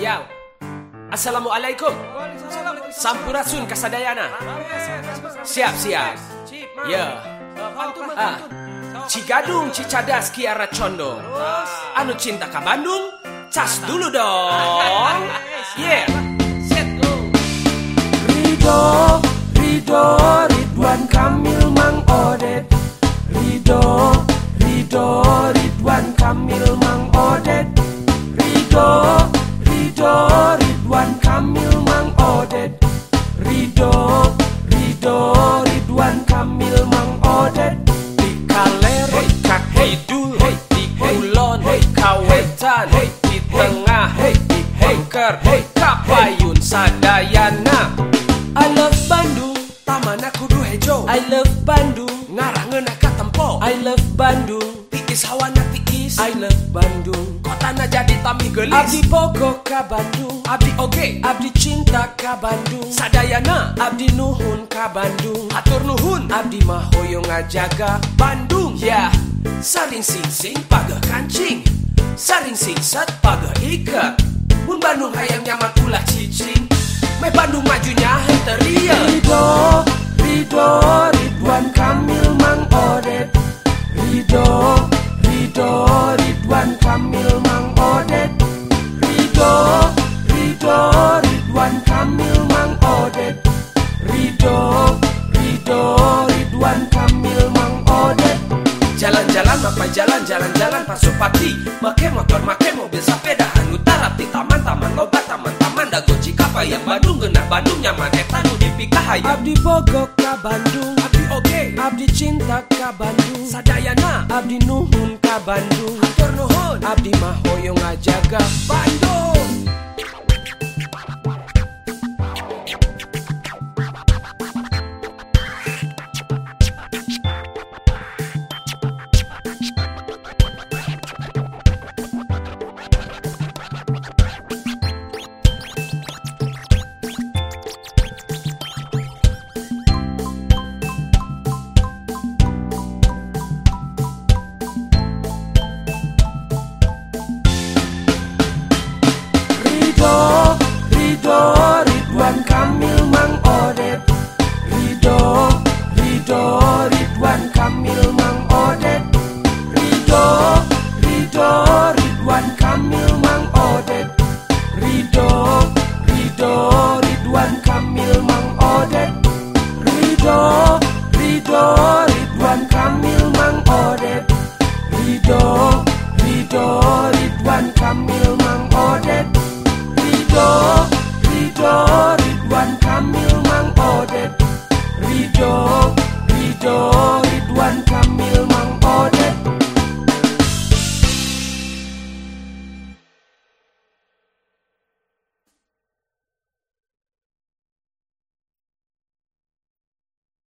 Ya. Assalamualaikum. Sampurasun kasadayana. Siap. Ya. Cigadung, Cicadas, Kiara Condong. Anu cinta ka Bandung, cas dulu dong. Yeah. Ridho, Ridwan Kamil Mang Odet. Ridho, Ridwan Kamil Mang Odet. Ridho, Ridwan Kamil Mang Odet. Ridho, Ridwan Kamil Mang Odet. Di Kaler, Kak Hidul, di Kulon, Kawetan, di Tengah, di Hengker, Kapayun, Sadayana. I love Bandung, Tamana Kudu Hejo. I love Bandung, ngarangeun ka tempo. I love Bandung, tiis hawana tiis. I love Bandung, kotana jadi tamih geulis. Abdi bogo ka Bandung, abdi oge, abdi cinta ka Bandung. Sadayana, abdi nuhun ka Bandung. Hatur nuhun, abdi mah hoyong ngajaga Bandung. Ya, saring sing pageh kancing, saring singset pageh iket. Mun Bandung hayang nyaman ulah cicing, me Bandung majunya henteu rieu. Ridho, Ridwan Kamil Mang Odet. Ridho, Ridwan Kamil Mang Odet. Ridho, Ridwan Kamil Mang Odet. Ridho, Ridwan Kamil Mang Odet. Jalan-jalan apa jalan-jalan Pasupati. Make motor, make mobil sepeda. Anu tarap di taman-taman loba, taman-taman dago Cikapayang Bandung geunah Bandung nyaman eta nu dipikahayang. Abdi bogo ka Bandung, abdi oge, abdi cinta ka Bandung. Sadayana, abdi nuhun ka Bandung. Hatur nuhun, abdi mah hoyong ngajaga Bandung. Ridho,